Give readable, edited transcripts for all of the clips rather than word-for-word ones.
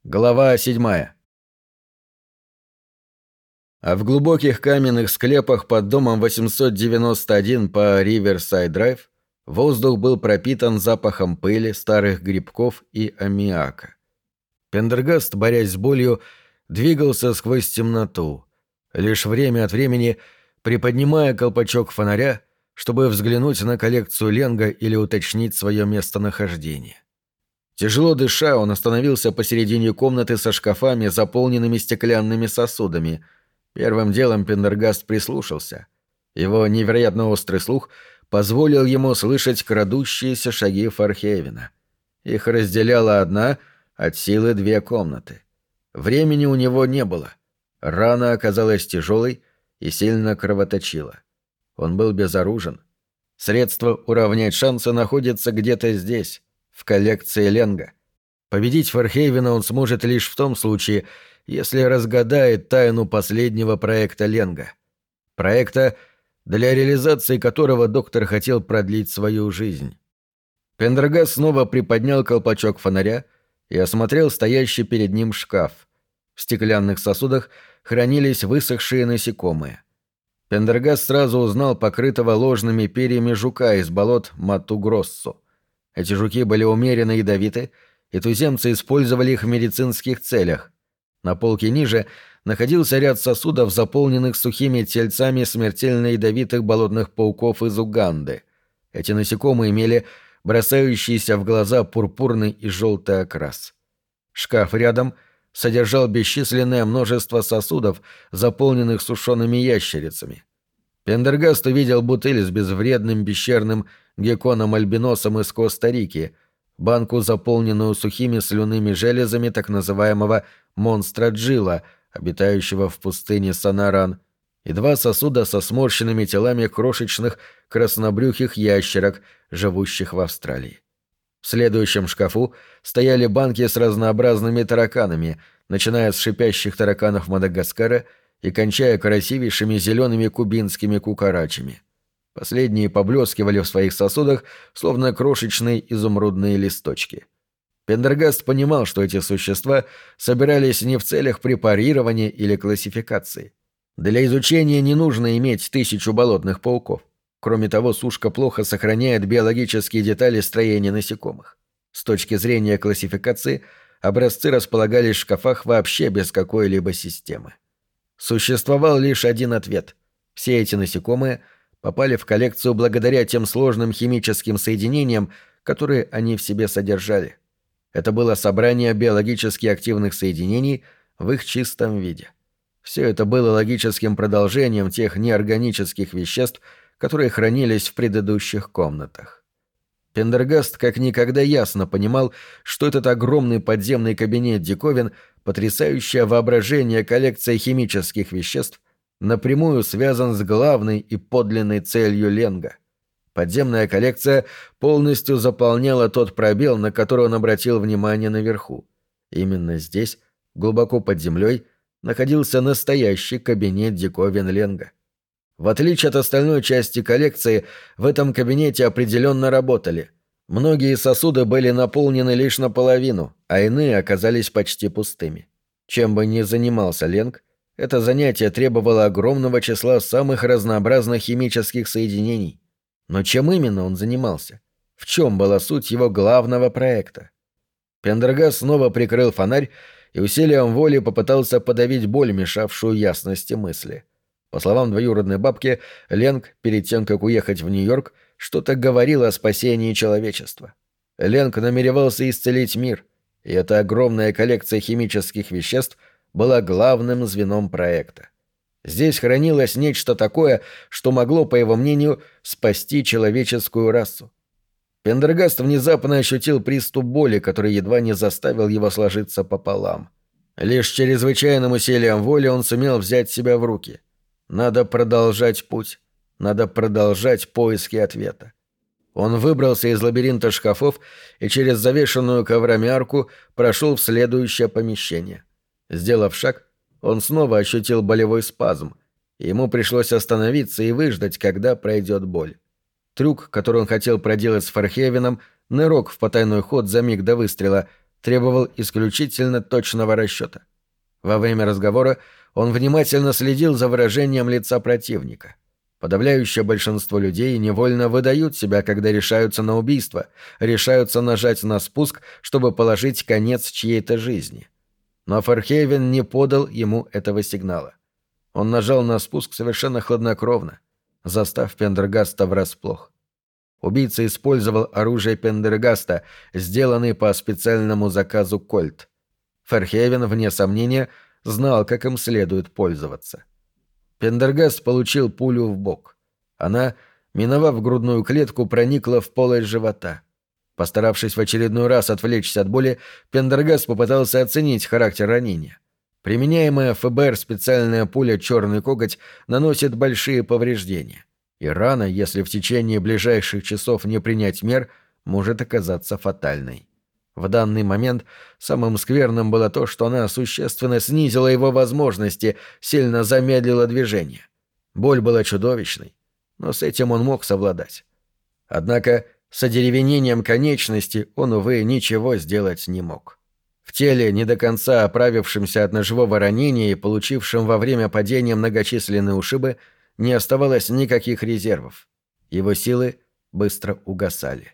Глава 7. А в глубоких каменных склепах под домом 891 по Риверсайд-драйв воздух был пропитан запахом пыли, старых грибков и аммиака. Пендергаст, борясь с болью, двигался сквозь темноту, лишь время от времени приподнимая колпачок фонаря, чтобы взглянуть на коллекцию Ленга или уточнить свое местонахождение. Тяжело дыша, он остановился посередине комнаты со шкафами, заполненными стеклянными сосудами. Первым делом Пендергаст прислушался. Его невероятно острый слух позволил ему слышать крадущиеся шаги Фархейвена. Их разделяла одна, от силы две комнаты. Времени у него не было. Рана оказалась тяжелой и сильно кровоточила. Он был безоружен. Средство уравнять шансы находится где-то здесь, в коллекции Ленга. Победить Фархейвена он сможет лишь в том случае, если разгадает тайну последнего проекта Ленга. Проекта, для реализации которого доктор хотел продлить свою жизнь. Пендергаст снова приподнял колпачок фонаря и осмотрел стоящий перед ним шкаф. В стеклянных сосудах хранились высохшие насекомые. Пендергаст сразу узнал покрытого ложными перьями жука из болот Мату-Гроссо. Эти жуки были умеренно ядовиты, и туземцы использовали их в медицинских целях. На полке ниже находился ряд сосудов, заполненных сухими тельцами смертельно ядовитых болотных пауков из Уганды. Эти насекомые имели бросающийся в глаза пурпурный и желтый окрас. Шкаф рядом содержал бесчисленное множество сосудов, заполненных сушеными ящерицами. Пендергаст увидел бутыль с безвредным пещерным гекконом-альбиносом из Коста-Рики, банку, заполненную сухими слюнными железами так называемого монстра Джилла, обитающего в пустыне Санаран, и два сосуда со сморщенными телами крошечных краснобрюхих ящерок, живущих в Австралии. В следующем шкафу стояли банки с разнообразными тараканами, начиная с шипящих тараканов Мадагаскара и кончая красивейшими зелеными кубинскими кукарачами. Последние поблескивали в своих сосудах, словно крошечные изумрудные листочки. Пендергаст понимал, что эти существа собирались не в целях препарирования или классификации. Для изучения не нужно иметь 1000 болотных пауков. Кроме того, сушка плохо сохраняет биологические детали строения насекомых. С точки зрения классификации, образцы располагались в шкафах вообще без какой-либо системы. Существовал лишь один ответ. Все эти насекомые попали в коллекцию благодаря тем сложным химическим соединениям, которые они в себе содержали. Это было собрание биологически активных соединений в их чистом виде. Все это было логическим продолжением тех неорганических веществ, которые хранились в предыдущих комнатах. Пендергаст как никогда ясно понимал, что этот огромный подземный кабинет диковин, потрясающее воображение коллекция химических веществ, напрямую связан с главной и подлинной целью Ленга. Подземная коллекция полностью заполняла тот пробел, на который он обратил внимание наверху. Именно здесь, глубоко под землей, находился настоящий кабинет диковин Ленга. В отличие от остальной части коллекции, в этом кабинете определенно работали. Многие сосуды были наполнены лишь наполовину, а иные оказались почти пустыми. Чем бы ни занимался Ленг, это занятие требовало огромного числа самых разнообразных химических соединений. Но чем именно он занимался? В чем была суть его главного проекта? Пендергаст снова прикрыл фонарь и усилием воли попытался подавить боль, мешавшую ясности мысли. По словам двоюродной бабки, Ленг, перед тем, как уехать в Нью-Йорк, что-то говорил о спасении человечества. Ленг намеревался исцелить мир, и эта огромная коллекция химических веществ была главным звеном проекта. Здесь хранилось нечто такое, что могло, по его мнению, спасти человеческую расу. Пендергаст внезапно ощутил приступ боли, который едва не заставил его сложиться пополам. Лишь чрезвычайным усилием воли он сумел взять себя в руки. Надо продолжать путь. Надо продолжать поиски ответа. Он выбрался из лабиринта шкафов и через завешенную коврами арку прошел в следующее помещение. Сделав шаг, он снова ощутил болевой спазм, и ему пришлось остановиться и выждать, когда пройдет боль. Трюк, который он хотел проделать с Фархейвеном, нырок в потайной ход за миг до выстрела, требовал исключительно точного расчета. Во время разговора он внимательно следил за выражением лица противника. Подавляющее большинство людей невольно выдают себя, когда решаются на убийство, решаются нажать на спуск, чтобы положить конец чьей-то жизни. Но Фархейвен не подал ему этого сигнала. Он нажал на спуск совершенно хладнокровно, застав Пендергаста врасплох. Убийца использовал оружие Пендергаста, сделанное по специальному заказу «Кольт». Фархейвен, вне сомнения, знал, как им следует пользоваться. Пендергаст получил пулю в бок. Она, миновав грудную клетку, проникла в полость живота. Постаравшись в очередной раз отвлечься от боли, Пендергаст попытался оценить характер ранения. Применяемая ФБР специальная пуля «Черный коготь» наносит большие повреждения. И рана, если в течение ближайших часов не принять мер, может оказаться фатальной. В данный момент самым скверным было то, что она существенно снизила его возможности, сильно замедлила движение. Боль была чудовищной, но с этим он мог совладать. Однако с одеревенением конечности он, увы, ничего сделать не мог. В теле, не до конца оправившемся от ножевого ранения и получившем во время падения многочисленные ушибы, не оставалось никаких резервов. Его силы быстро угасали.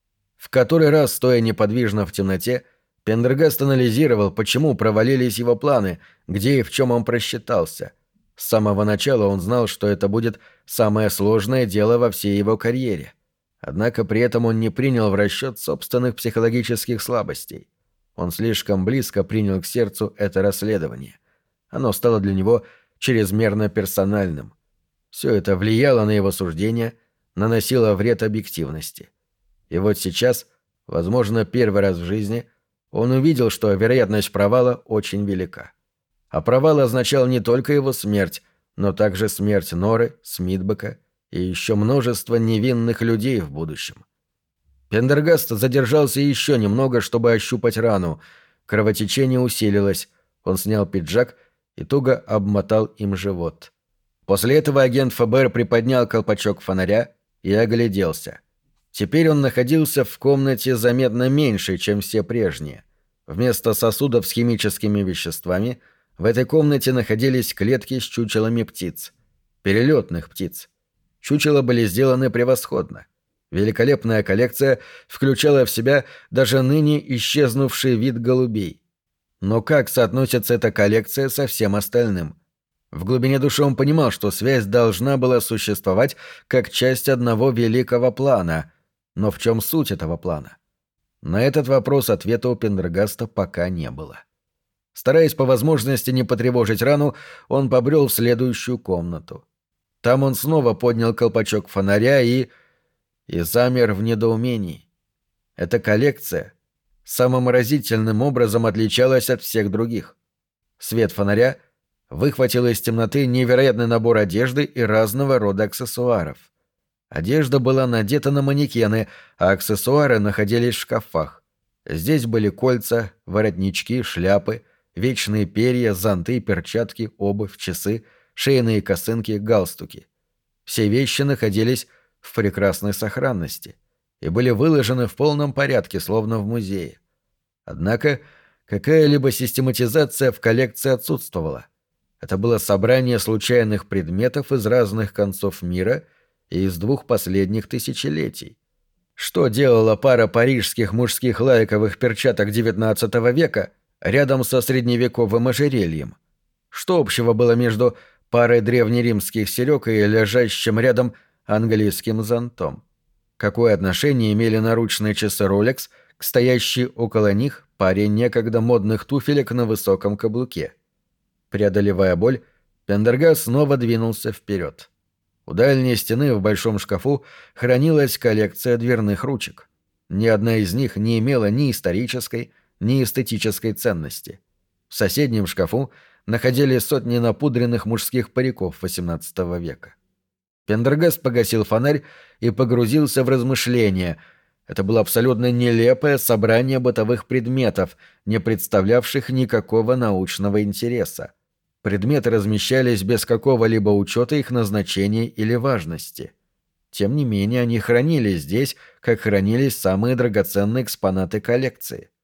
В который раз, стоя неподвижно в темноте, Пендергаст анализировал, почему провалились его планы, где и в чем он просчитался. С самого начала он знал, что это будет самое сложное дело во всей его карьере. Однако при этом он не принял в расчет собственных психологических слабостей. Он слишком близко принял к сердцу это расследование. Оно стало для него чрезмерно персональным. Все это влияло на его суждения, наносило вред объективности. И вот сейчас, возможно, первый раз в жизни, он увидел, что вероятность провала очень велика. А провал означал не только его смерть, но также смерть Норы, Смитбека и еще множество невинных людей в будущем. Пендергаст задержался еще немного, чтобы ощупать рану. Кровотечение усилилось. Он снял пиджак и туго обмотал им живот. После этого агент ФБР приподнял колпачок фонаря и огляделся. Теперь он находился в комнате заметно меньше, чем все прежние. Вместо сосудов с химическими веществами в этой комнате находились клетки с чучелами птиц. Перелетных птиц. Чучела были сделаны превосходно. Великолепная коллекция включала в себя даже ныне исчезнувший вид голубей. Но как соотносится эта коллекция со всем остальным? В глубине души он понимал, что связь должна была существовать как часть одного великого плана. Но в чем суть этого плана? На этот вопрос ответа у Пендергаста пока не было. Стараясь по возможности не потревожить рану, он побрел в следующую комнату. Там он снова поднял колпачок фонаря и замер в недоумении. Эта коллекция самым разительным образом отличалась от всех других. Свет фонаря выхватил из темноты невероятный набор одежды и разного рода аксессуаров. Одежда была надета на манекены, а аксессуары находились в шкафах. Здесь были кольца, воротнички, шляпы, вечные перья, зонты, перчатки, обувь, часы, шейные косынки, галстуки. Все вещи находились в прекрасной сохранности и были выложены в полном порядке, словно в музее. Однако какая-либо систематизация в коллекции отсутствовала. Это было собрание случайных предметов из разных концов мира и из двух последних тысячелетий. Что делала пара парижских мужских лайковых перчаток XIX века рядом со средневековым ожерельем? Что общего было между парой древнеримских серёг и лежащим рядом английским зонтом? Какое отношение имели наручные часы Rolex к стоящей около них паре некогда модных туфелек на высоком каблуке? Преодолевая боль, Пендергаст снова двинулся вперед. У дальней стены в большом шкафу хранилась коллекция дверных ручек. Ни одна из них не имела ни исторической, ни эстетической ценности. В соседнем шкафу находились сотни напудренных мужских париков XVIII века. Пендергаст погасил фонарь и погрузился в размышления. Это было абсолютно нелепое собрание бытовых предметов, не представлявших никакого научного интереса. Предметы размещались без какого-либо учета их назначения или важности. Тем не менее, они хранились здесь, как хранились самые драгоценные экспонаты коллекции.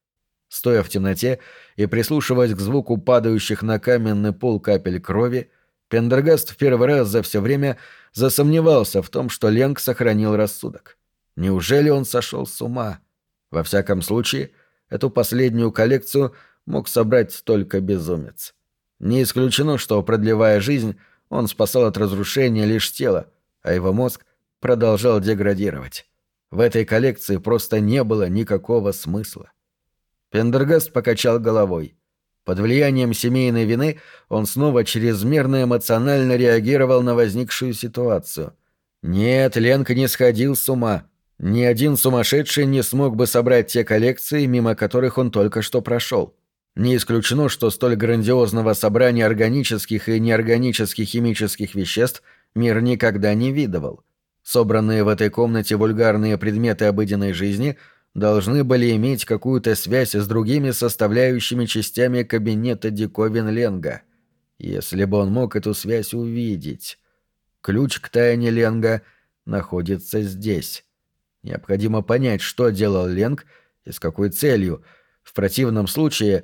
Стоя в темноте и прислушиваясь к звуку падающих на каменный пол капель крови, Пендергаст в первый раз за все время засомневался в том, что Ленг сохранил рассудок. Неужели он сошел с ума? Во всяком случае, эту последнюю коллекцию мог собрать только безумец. Не исключено, что, продлевая жизнь, он спасал от разрушения лишь тело, а его мозг продолжал деградировать. В этой коллекции просто не было никакого смысла. Пендергаст покачал головой. Под влиянием семейной вины он снова чрезмерно эмоционально реагировал на возникшую ситуацию. Нет, Ленг не сходил с ума. Ни один сумасшедший не смог бы собрать те коллекции, мимо которых он только что прошел. Не исключено, что столь грандиозного собрания органических и неорганических химических веществ мир никогда не видывал. Собранные в этой комнате вульгарные предметы обыденной жизни должны были иметь какую-то связь с другими составляющими частями кабинета диковин Ленга. Если бы он мог эту связь увидеть. Ключ к тайне Ленга находится здесь. Необходимо понять, что делал Ленг и с какой целью. В противном случае...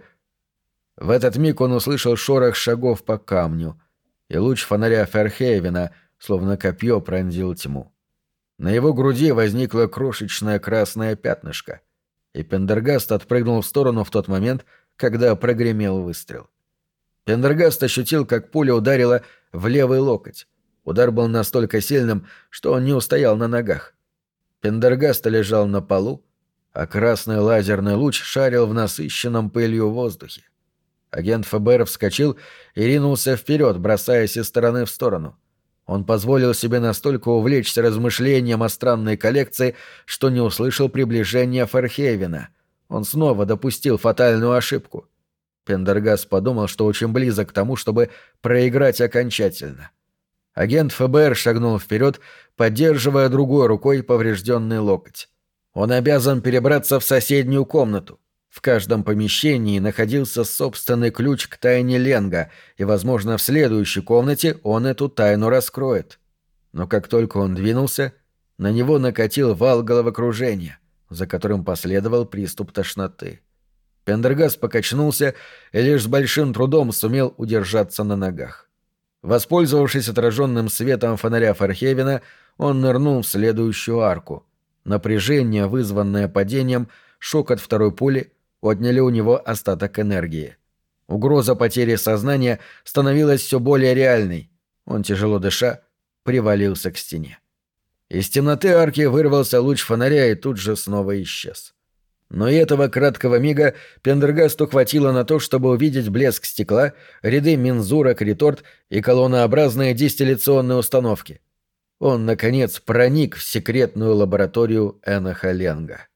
В этот миг он услышал шорох шагов по камню, и луч фонаря Ферхейвена, словно копье, пронзил тьму. На его груди возникло крошечное красное пятнышко, и Пендергаст отпрыгнул в сторону в тот момент, когда прогремел выстрел. Пендергаст ощутил, как пуля ударила в левый локоть. Удар был настолько сильным, что он не устоял на ногах. Пендергаст лежал на полу, а красный лазерный луч шарил в насыщенном пылью воздухе. Агент ФБР вскочил и ринулся вперед, бросаясь из стороны в сторону. Он позволил себе настолько увлечься размышлением о странной коллекции, что не услышал приближения Ферхейвена. Он снова допустил фатальную ошибку. Пендергаст подумал, что очень близок к тому, чтобы проиграть окончательно. Агент ФБР шагнул вперед, поддерживая другой рукой поврежденный локоть. Он обязан перебраться в соседнюю комнату. В каждом помещении находился собственный ключ к тайне Ленга, и, возможно, в следующей комнате он эту тайну раскроет. Но как только он двинулся, на него накатил вал головокружения, за которым последовал приступ тошноты. Пендергаст покачнулся и лишь с большим трудом сумел удержаться на ногах. Воспользовавшись отраженным светом фонаря Ферхейвена, он нырнул в следующую арку. Напряжение, вызванное падением, шок от второй пули — отняли у него остаток энергии. Угроза потери сознания становилась все более реальной. Он, тяжело дыша, привалился к стене. Из темноты арки вырвался луч фонаря и тут же снова исчез. Но и этого краткого мига Пендергасту хватило на то, чтобы увидеть блеск стекла, ряды мензурок, реторт и колоннообразные дистилляционные установки. Он, наконец, проник в секретную лабораторию Эноха Ленга.